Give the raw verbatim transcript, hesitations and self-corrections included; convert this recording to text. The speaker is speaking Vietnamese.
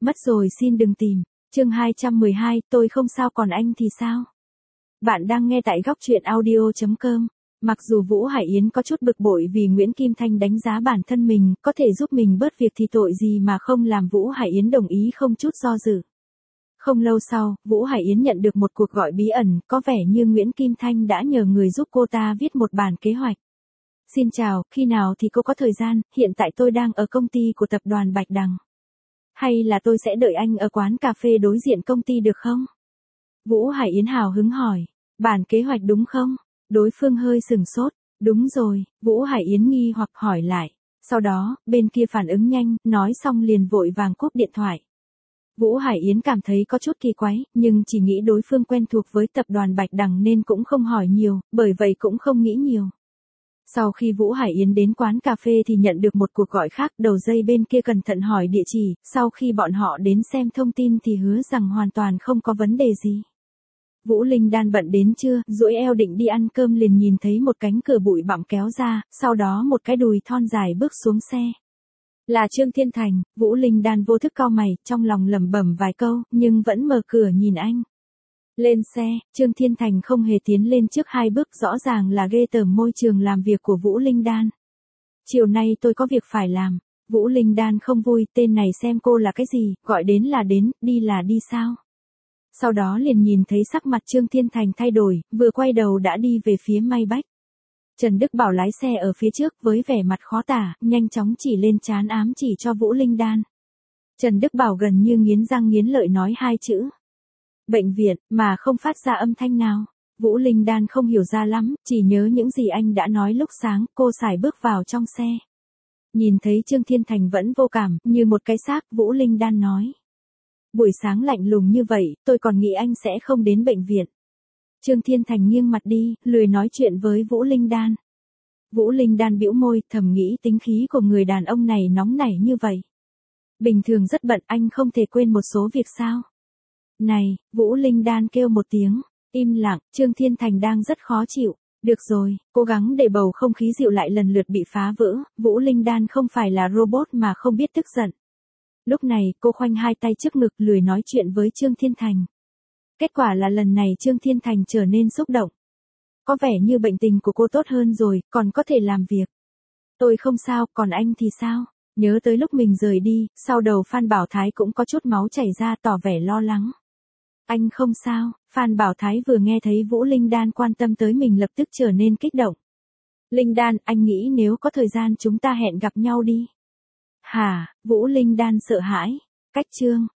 Mất rồi xin đừng tìm. Chương hai trăm mười hai, tôi không sao còn anh thì sao? Bạn đang nghe tại góc truyện audio chấm com. Mặc dù Vũ Hải Yến có chút bực bội vì Nguyễn Kim Thanh đánh giá bản thân mình, có thể giúp mình bớt việc thì tội gì mà không làm, Vũ Hải Yến đồng ý không chút do dự. Không lâu sau, Vũ Hải Yến nhận được một cuộc gọi bí ẩn, có vẻ như Nguyễn Kim Thanh đã nhờ người giúp cô ta viết một bản kế hoạch. Xin chào, khi nào thì cô có thời gian, hiện tại tôi đang ở công ty của tập đoàn Bạch Đằng. Hay là tôi sẽ đợi anh ở quán cà phê đối diện công ty được không? Vũ Hải Yến hào hứng hỏi, bản kế hoạch đúng không? Đối phương hơi sừng sốt, đúng rồi, Vũ Hải Yến nghi hoặc hỏi lại. Sau đó, bên kia phản ứng nhanh, nói xong liền vội vàng cúp điện thoại. Vũ Hải Yến cảm thấy có chút kỳ quái, nhưng chỉ nghĩ đối phương quen thuộc với tập đoàn Bạch Đằng nên cũng không hỏi nhiều, bởi vậy cũng không nghĩ nhiều. Sau khi Vũ Hải Yến đến quán cà phê thì nhận được một cuộc gọi khác, đầu dây bên kia cẩn thận hỏi địa chỉ, sau khi bọn họ đến xem thông tin thì hứa rằng hoàn toàn không có vấn đề gì. Vũ Linh Đan bận đến trưa, duỗi eo định đi ăn cơm liền nhìn thấy một cánh cửa bụi bặm kéo ra, sau đó một cái đùi thon dài bước xuống xe. Là Trương Thiên Thành. Vũ Linh Đan vô thức cau mày, trong lòng lẩm bẩm vài câu, nhưng vẫn mở cửa nhìn anh. Lên xe, Trương Thiên Thành không hề tiến lên trước hai bước, rõ ràng là ghê tởm môi trường làm việc của Vũ Linh Đan. Chiều nay tôi có việc phải làm. Vũ Linh Đan không vui, tên này xem cô là cái gì, gọi đến là đến, đi là đi sao? Sau đó liền nhìn thấy sắc mặt Trương Thiên Thành thay đổi, vừa quay đầu đã đi về phía May Bách. Trần Đức Bảo lái xe ở phía trước với vẻ mặt khó tả, nhanh chóng chỉ lên trán ám chỉ cho Vũ Linh Đan. Trần Đức Bảo gần như nghiến răng nghiến lợi nói hai chữ. Bệnh viện, mà không phát ra âm thanh nào. Vũ Linh Đan không hiểu ra lắm, chỉ nhớ những gì anh đã nói lúc sáng, cô sải bước vào trong xe. Nhìn thấy Trương Thiên Thành vẫn vô cảm, như một cái xác, Vũ Linh Đan nói. Buổi sáng lạnh lùng như vậy, tôi còn nghĩ anh sẽ không đến bệnh viện. Trương Thiên Thành nghiêng mặt đi, lười nói chuyện với Vũ Linh Đan. Vũ Linh Đan bĩu môi, thầm nghĩ tính khí của người đàn ông này nóng nảy như vậy. Bình thường rất bận, anh không thể quên một số việc sao? Này, Vũ Linh Đan kêu một tiếng, im lặng, Trương Thiên Thành đang rất khó chịu. Được rồi, cố gắng để bầu không khí dịu lại lần lượt bị phá vỡ, Vũ Linh Đan không phải là robot mà không biết tức giận. Lúc này, cô khoanh hai tay trước ngực, lười nói chuyện với Trương Thiên Thành. Kết quả là lần này Trương Thiên Thành trở nên xúc động. Có vẻ như bệnh tình của cô tốt hơn rồi, còn có thể làm việc. Tôi không sao, còn anh thì sao? Nhớ tới lúc mình rời đi, sau đầu Phan Bảo Thái cũng có chút máu chảy ra, tỏ vẻ lo lắng. Anh không sao. Phan Bảo Thái vừa nghe thấy Vũ Linh Đan quan tâm tới mình lập tức trở nên kích động. Linh Đan, anh nghĩ nếu có thời gian chúng ta hẹn gặp nhau đi. Hả? Vũ Linh Đan sợ hãi. Cách chương.